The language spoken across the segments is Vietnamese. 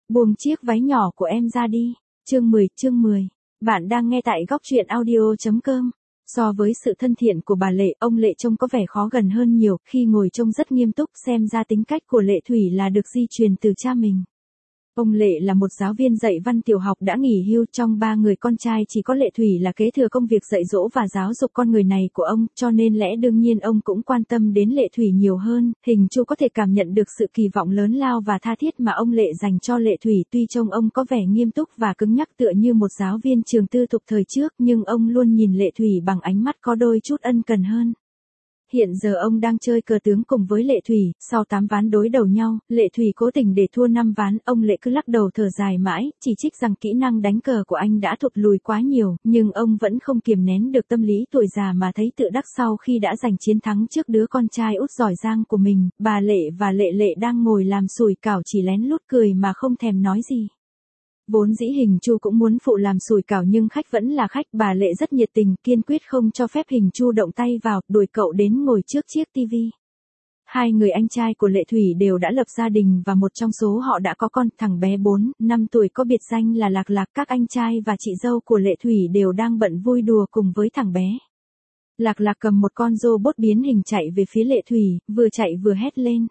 Buông chiếc váy nhỏ của em ra đi. Chương 10. Bạn đang nghe tại góc truyện audio.com. So với sự thân thiện của bà Lệ, ông Lệ trông có vẻ khó gần hơn nhiều, khi ngồi trông rất nghiêm túc, xem ra tính cách của Lệ Thủy là được di truyền từ cha mình. Ông Lệ là một giáo viên dạy văn tiểu học đã nghỉ hưu, trong 3 người con trai chỉ có Lệ Thủy là kế thừa công việc dạy dỗ và giáo dục con người này của ông, cho nên lẽ đương nhiên ông cũng quan tâm đến Lệ Thủy nhiều hơn. Hình Chu có thể cảm nhận được sự kỳ vọng lớn lao và tha thiết mà ông Lệ dành cho Lệ Thủy, tuy trông ông có vẻ nghiêm túc và cứng nhắc tựa như một giáo viên trường tư thục thời trước, nhưng ông luôn nhìn Lệ Thủy bằng ánh mắt có đôi chút ân cần hơn. Hiện giờ ông đang chơi cờ tướng cùng với Lệ Thủy, sau 8 ván đối đầu nhau, Lệ Thủy cố tình để thua 5 ván, ông Lệ cứ lắc đầu thở dài mãi, chỉ trích rằng kỹ năng đánh cờ của anh đã thụt lùi quá nhiều, nhưng ông vẫn không kiềm nén được tâm lý tuổi già mà thấy tự đắc sau khi đã giành chiến thắng trước đứa con trai út giỏi giang của mình. Bà Lệ và Lệ Lệ đang ngồi làm sủi cảo chỉ lén lút cười mà không thèm nói gì. Vốn dĩ Hình Chu cũng muốn phụ làm sủi cảo nhưng khách vẫn là khách, bà Lệ rất nhiệt tình, kiên quyết không cho phép Hình Chu động tay vào, đuổi cậu đến ngồi trước chiếc tivi. Hai người anh trai của Lệ Thủy đều đã lập gia đình và một trong số họ đã có con, thằng bé 4, 5 tuổi có biệt danh là Lạc Lạc. Các anh trai và chị dâu của Lệ Thủy đều đang bận vui đùa cùng với thằng bé. Lạc Lạc cầm một con robot biến hình chạy về phía Lệ Thủy, vừa chạy vừa hét lên.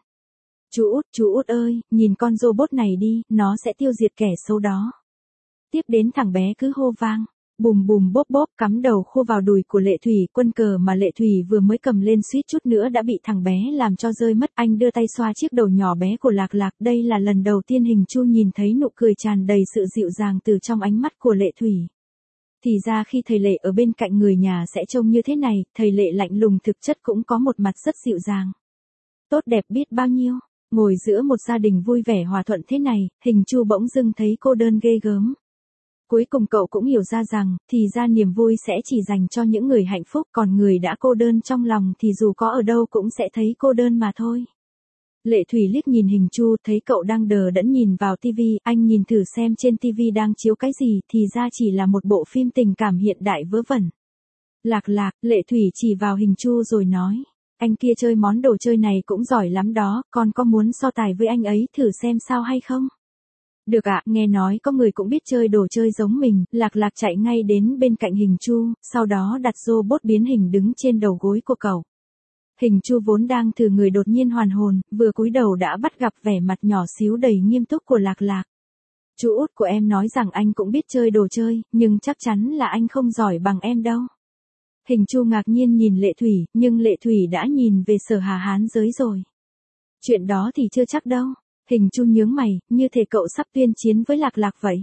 Chú út ơi, nhìn con robot này đi, nó sẽ tiêu diệt kẻ xấu đó. Tiếp đến thằng bé cứ hô vang, bùm bùm bốp bốp, cắm đầu khua vào đùi của Lệ Thủy. Quân cờ mà Lệ Thủy vừa mới cầm lên suýt chút nữa đã bị thằng bé làm cho rơi mất. Anh đưa tay xoa chiếc đầu nhỏ bé của Lạc Lạc. Đây là lần đầu tiên Hình Chu nhìn thấy nụ cười tràn đầy sự dịu dàng từ trong ánh mắt của Lệ Thủy. Thì ra khi thầy Lệ ở bên cạnh người nhà sẽ trông như thế này, thầy Lệ lạnh lùng thực chất cũng có một mặt rất dịu dàng. Tốt đẹp biết bao nhiêu. Ngồi giữa một gia đình vui vẻ hòa thuận thế này, Hình Chu bỗng dưng thấy cô đơn ghê gớm. Cuối cùng cậu cũng hiểu ra rằng, thì ra niềm vui sẽ chỉ dành cho những người hạnh phúc, còn người đã cô đơn trong lòng thì dù có ở đâu cũng sẽ thấy cô đơn mà thôi. Lệ Thủy liếc nhìn Hình Chu, thấy cậu đang đờ đẫn nhìn vào tivi, anh nhìn thử xem trên tivi đang chiếu cái gì, thì ra chỉ là một bộ phim tình cảm hiện đại vớ vẩn. Lạc Lạc, Lệ Thủy chỉ vào Hình Chu rồi nói. Anh kia chơi món đồ chơi này cũng giỏi lắm đó, con có muốn so tài với anh ấy thử xem sao hay không? Được ạ, nghe nói có người cũng biết chơi đồ chơi giống mình. Lạc Lạc chạy ngay đến bên cạnh Hình Chu, sau đó đặt robot biến hình đứng trên đầu gối của cậu. Hình Chu vốn đang thử người đột nhiên hoàn hồn, vừa cúi đầu đã bắt gặp vẻ mặt nhỏ xíu đầy nghiêm túc của Lạc Lạc. Chú út của em nói rằng anh cũng biết chơi đồ chơi, nhưng chắc chắn là anh không giỏi bằng em đâu. Hình Chu ngạc nhiên nhìn Lệ Thủy, nhưng Lệ Thủy đã nhìn về Sở Hà Hán giới rồi. Chuyện đó thì chưa chắc đâu. Hình Chu nhướng mày, như thể cậu sắp tuyên chiến với Lạc Lạc vậy.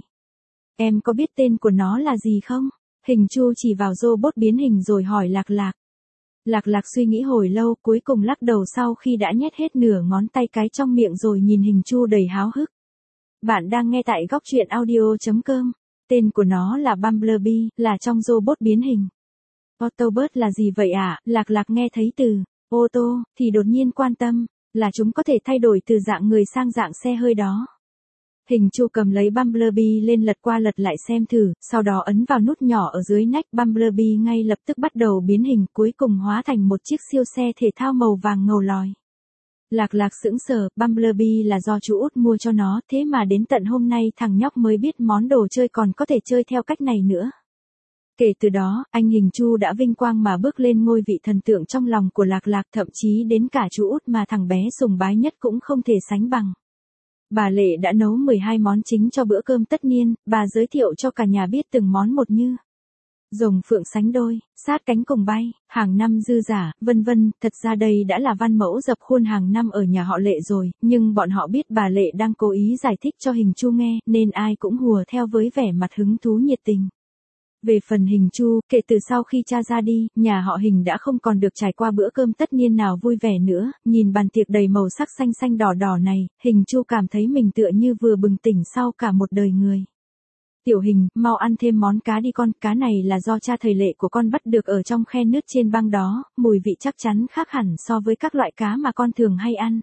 Em có biết tên của nó là gì không? Hình Chu chỉ vào robot biến hình rồi hỏi Lạc Lạc. Lạc Lạc suy nghĩ hồi lâu, cuối cùng lắc đầu sau khi đã nhét hết nửa ngón tay cái trong miệng rồi nhìn Hình Chu đầy háo hức. Bạn đang nghe tại góc truyện audio.com. Tên của nó là Bumblebee, là trong robot biến hình. Autobot là gì vậy ạ? Lạc Lạc nghe thấy từ ô tô thì đột nhiên quan tâm, là chúng có thể thay đổi từ dạng người sang dạng xe hơi đó. Hình Chu cầm lấy Bumblebee lên lật qua lật lại xem thử, sau đó ấn vào nút nhỏ ở dưới nách. Bumblebee ngay lập tức bắt đầu biến hình, cuối cùng hóa thành một chiếc siêu xe thể thao màu vàng ngầu lòi. Lạc Lạc sững sờ, Bumblebee là do chú út mua cho nó, thế mà đến tận hôm nay thằng nhóc mới biết món đồ chơi còn có thể chơi theo cách này nữa. Kể từ đó, anh Hình Chu đã vinh quang mà bước lên ngôi vị thần tượng trong lòng của Lạc Lạc, thậm chí đến cả chú út mà thằng bé sùng bái nhất cũng không thể sánh bằng. Bà Lệ đã nấu 12 món chính cho bữa cơm tất niên, bà giới thiệu cho cả nhà biết từng món một như rồng phượng sánh đôi, sát cánh cùng bay, hàng năm dư giả, vân vân. Thật ra đây đã là văn mẫu dập khuôn hàng năm ở nhà họ Lệ rồi, nhưng bọn họ biết bà Lệ đang cố ý giải thích cho Hình Chu nghe, nên ai cũng hùa theo với vẻ mặt hứng thú nhiệt tình. Về phần Hình Chu, kể từ sau khi cha ra đi, nhà họ Hình đã không còn được trải qua bữa cơm tất niên nào vui vẻ nữa. Nhìn bàn tiệc đầy màu sắc xanh xanh đỏ đỏ này, Hình Chu cảm thấy mình tựa như vừa bừng tỉnh sau cả một đời người. Tiểu Hình, mau ăn thêm món cá đi con, cá này là do cha thầy Lệ của con bắt được ở trong khe nước trên băng đó, mùi vị chắc chắn khác hẳn so với các loại cá mà con thường hay ăn.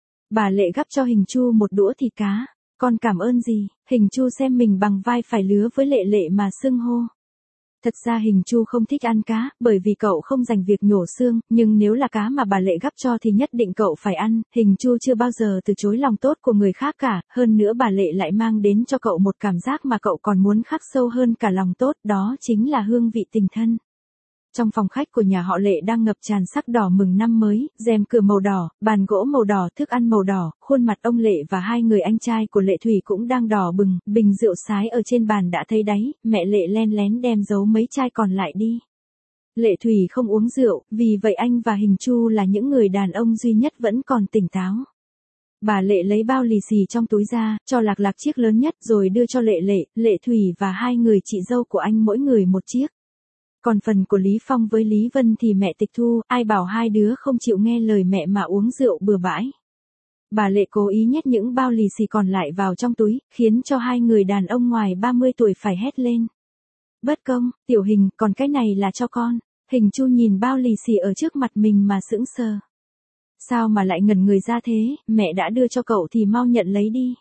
Bà Lệ gắp cho Hình Chu một đũa thịt cá. Con cảm ơn gì? Hình Chu xem mình bằng vai phải lứa với Lệ Lệ mà xưng hô. Thật ra Hình Chu không thích ăn cá, bởi vì cậu không dành việc nhổ xương, nhưng nếu là cá mà bà Lệ gắp cho thì nhất định cậu phải ăn. Hình Chu chưa bao giờ từ chối lòng tốt của người khác cả, hơn nữa bà Lệ lại mang đến cho cậu một cảm giác mà cậu còn muốn khắc sâu hơn cả lòng tốt, đó chính là hương vị tình thân. Trong phòng khách của nhà họ Lệ đang ngập tràn sắc đỏ mừng năm mới, rèm cửa màu đỏ, bàn gỗ màu đỏ, thức ăn màu đỏ, khuôn mặt ông Lệ và hai người anh trai của Lệ Thủy cũng đang đỏ bừng, bình rượu sái ở trên bàn đã thấy đáy, mẹ Lệ len lén đem giấu mấy chai còn lại đi. Lệ Thủy không uống rượu, vì vậy anh và Hình Chu là những người đàn ông duy nhất vẫn còn tỉnh táo. Bà Lệ lấy bao lì xì trong túi ra, cho Lạc Lạc chiếc lớn nhất rồi đưa cho Lệ Thủy và hai người chị dâu của anh mỗi người một chiếc. Còn phần của Lý Phong với Lý Vân thì mẹ tịch thu, ai bảo hai đứa không chịu nghe lời mẹ mà uống rượu bừa bãi. Bà Lệ cố ý nhét những bao lì xì còn lại vào trong túi, khiến cho hai người đàn ông ngoài 30 tuổi phải hét lên. Bất công, Tiểu Hình, còn cái này là cho con. Hình Chu nhìn bao lì xì ở trước mặt mình mà sững sờ. Sao mà lại ngẩn người ra thế, mẹ đã đưa cho cậu thì mau nhận lấy đi.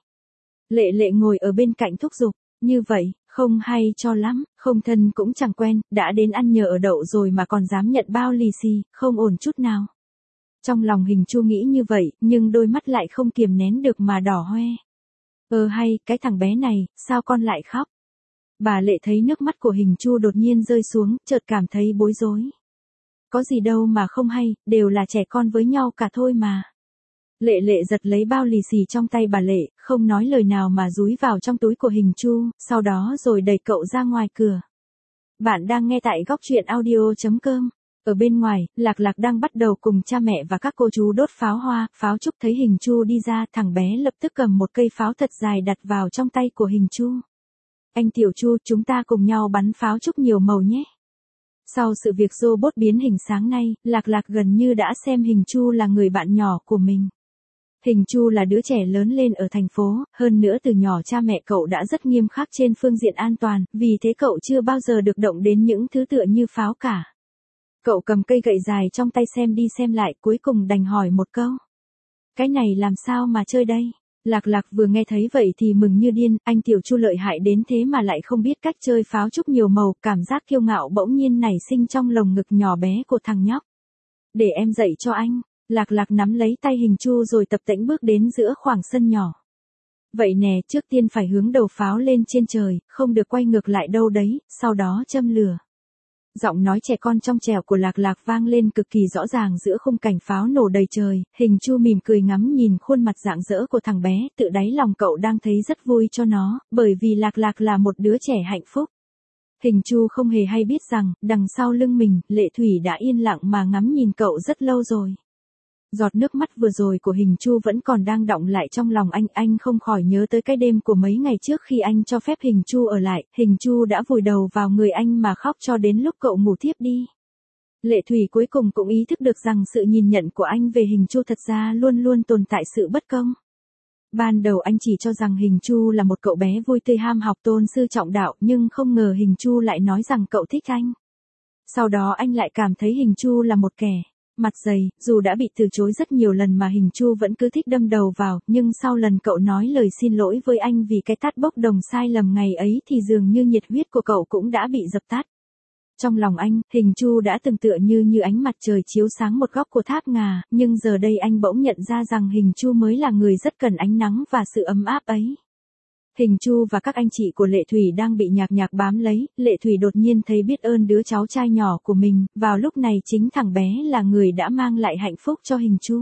Lệ ngồi ở bên cạnh thúc giục, như vậy, không hay cho lắm, không thân cũng chẳng quen, đã đến ăn nhờ ở đậu rồi mà còn dám nhận bao lì xì, không ổn chút nào. Trong lòng Hình Chu nghĩ như vậy, nhưng đôi mắt lại không kiềm nén được mà đỏ hoe. Hay, cái thằng bé này, sao con lại khóc? Bà Lệ thấy nước mắt của Hình Chu đột nhiên rơi xuống, chợt cảm thấy bối rối. Có gì đâu mà không hay, đều là trẻ con với nhau cả thôi mà. Lệ giật lấy bao lì xì trong tay bà Lệ, không nói lời nào mà dúi vào trong túi của Hình Chu, sau đó rồi đẩy cậu ra ngoài cửa. Bạn đang nghe tại góc truyện audio.com. Ở bên ngoài, Lạc Lạc đang bắt đầu cùng cha mẹ và các cô chú đốt pháo hoa, Pháo Trúc thấy Hình Chu đi ra, thằng bé lập tức cầm một cây pháo thật dài đặt vào trong tay của Hình Chu. Anh Tiểu Chu, chúng ta cùng nhau bắn pháo trúc nhiều màu nhé. Sau sự việc robot biến hình sáng nay, Lạc Lạc gần như đã xem Hình Chu là người bạn nhỏ của mình. Hình Chu là đứa trẻ lớn lên ở thành phố, hơn nữa từ nhỏ cha mẹ cậu đã rất nghiêm khắc trên phương diện an toàn, vì thế cậu chưa bao giờ được động đến những thứ tựa như pháo cả. Cậu cầm cây gậy dài trong tay xem đi xem lại, cuối cùng đành hỏi một câu. Cái này làm sao mà chơi đây? Lạc Lạc vừa nghe thấy vậy thì mừng như điên, anh Tiểu Chu lợi hại đến thế mà lại không biết cách chơi pháo trúc nhiều màu, cảm giác kiêu ngạo bỗng nhiên nảy sinh trong lồng ngực nhỏ bé của thằng nhóc. Để em dạy cho anh. Lạc Lạc nắm lấy tay Hình Chu rồi tập tễnh bước đến giữa khoảng sân nhỏ. Vậy nè, trước tiên phải hướng đầu pháo lên trên trời, không được quay ngược lại đâu đấy, sau đó châm lửa. Giọng nói trẻ con trong trẻo của Lạc Lạc vang lên cực kỳ rõ ràng giữa khung cảnh pháo nổ đầy trời, Hình Chu mỉm cười ngắm nhìn khuôn mặt rạng rỡ của thằng bé, tự đáy lòng cậu đang thấy rất vui cho nó, bởi vì Lạc Lạc là một đứa trẻ hạnh phúc. Hình Chu không hề hay biết rằng, đằng sau lưng mình, Lệ Thủy đã yên lặng mà ngắm nhìn cậu rất lâu rồi. Giọt nước mắt vừa rồi của Hình Chu vẫn còn đang đọng lại trong lòng anh không khỏi nhớ tới cái đêm của mấy ngày trước khi anh cho phép Hình Chu ở lại, Hình Chu đã vùi đầu vào người anh mà khóc cho đến lúc cậu ngủ thiếp đi. Lệ Thủy cuối cùng cũng ý thức được rằng sự nhìn nhận của anh về Hình Chu thật ra luôn luôn tồn tại sự bất công. Ban đầu anh chỉ cho rằng Hình Chu là một cậu bé vui tươi ham học tôn sư trọng đạo, nhưng không ngờ Hình Chu lại nói rằng cậu thích anh. Sau đó anh lại cảm thấy Hình Chu là một kẻ mặt dày, dù đã bị từ chối rất nhiều lần mà Hình Chu vẫn cứ thích đâm đầu vào, nhưng sau lần cậu nói lời xin lỗi với anh vì cái tát bốc đồng sai lầm ngày ấy thì dường như nhiệt huyết của cậu cũng đã bị dập tắt. Trong lòng anh, Hình Chu đã từng tựa như ánh mặt trời chiếu sáng một góc của tháp ngà, nhưng giờ đây anh bỗng nhận ra rằng Hình Chu mới là người rất cần ánh nắng và sự ấm áp ấy. Hình Chu và các anh chị của Lệ Thủy đang bị Nhạc bám lấy, Lệ Thủy đột nhiên thấy biết ơn đứa cháu trai nhỏ của mình, vào lúc này chính thằng bé là người đã mang lại hạnh phúc cho Hình Chu.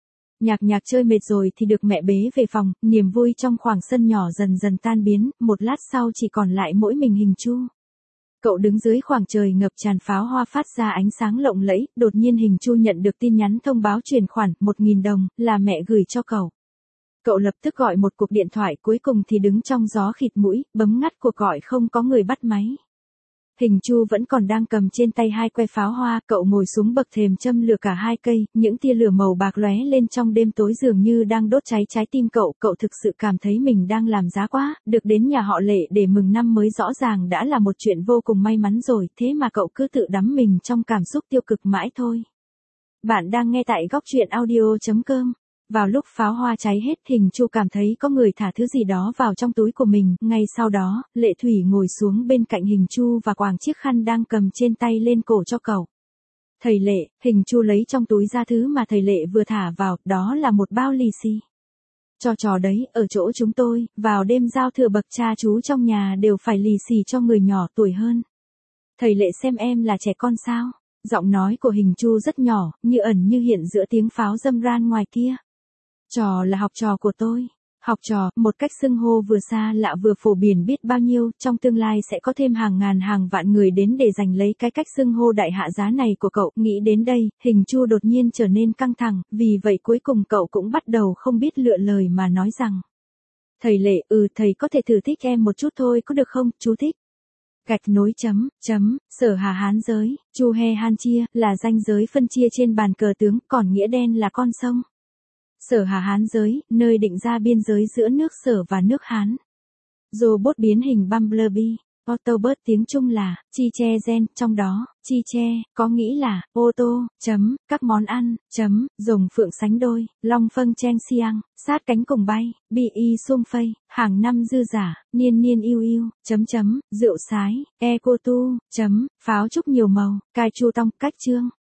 Nhạc chơi mệt rồi thì được mẹ bế về phòng, niềm vui trong khoảng sân nhỏ dần dần tan biến, một lát sau chỉ còn lại mỗi mình Hình Chu. Cậu đứng dưới khoảng trời ngập tràn pháo hoa phát ra ánh sáng lộng lẫy, đột nhiên Hình Chu nhận được tin nhắn thông báo chuyển khoản 1.000 đồng, là mẹ gửi cho cậu. Cậu lập tức gọi một cuộc điện thoại, cuối cùng thì đứng trong gió khịt mũi, bấm ngắt cuộc gọi không có người bắt máy. Hình Chu vẫn còn đang cầm trên tay hai que pháo hoa, cậu ngồi xuống bậc thềm châm lửa cả hai cây, những tia lửa màu bạc lóe lên trong đêm tối dường như đang đốt cháy trái tim cậu thực sự cảm thấy mình đang làm giá quá, được đến nhà họ Lệ để mừng năm mới rõ ràng đã là một chuyện vô cùng may mắn rồi, thế mà cậu cứ tự đắm mình trong cảm xúc tiêu cực mãi thôi. Bạn đang nghe tại góc truyện audio.com. Vào lúc pháo hoa cháy hết, Hình Chu cảm thấy có người thả thứ gì đó vào trong túi của mình, ngay sau đó, Lệ Thủy ngồi xuống bên cạnh Hình Chu và quàng chiếc khăn đang cầm trên tay lên cổ cho cậu. Thầy Lệ, Hình Chu lấy trong túi ra thứ mà thầy Lệ vừa thả vào, đó là một bao lì xì. Cho trò đấy, ở chỗ chúng tôi, vào đêm giao thừa bậc cha chú trong nhà đều phải lì xì cho người nhỏ tuổi hơn. Thầy Lệ xem em là trẻ con sao? Giọng nói của Hình Chu rất nhỏ, như ẩn như hiện giữa tiếng pháo râm ran ngoài kia. Trò là học trò của tôi. Học trò, một cách xưng hô vừa xa lạ vừa phổ biến biết bao nhiêu, trong tương lai sẽ có thêm hàng ngàn hàng vạn người đến để giành lấy cái cách xưng hô đại hạ giá này của cậu. Nghĩ đến đây, Hình Chu đột nhiên trở nên căng thẳng, vì vậy cuối cùng cậu cũng bắt đầu không biết lựa lời mà nói rằng. Thầy Lệ, thầy có thể thử thích em một chút thôi có được không, chú thích. Gạch nối Sở Hà Hán giới, Chu He Han chia, là ranh giới phân chia trên bàn cờ tướng, còn nghĩa đen là con sông. Sở Hà Hán giới, nơi định ra biên giới giữa nước Sở và nước Hán. Robot biến hình Bumblebee, Autobot tiếng Trung là Chi Che Gen, trong đó, Chi Che, có nghĩa là ô tô, các món ăn, rồng phượng sánh đôi, long phâng chen xiang, sát cánh cùng bay, bi y sum phây, hàng năm dư giả, niên niên yêu yêu, rượu sái, eco tu, pháo trúc nhiều màu, cai chu tong, cách trương.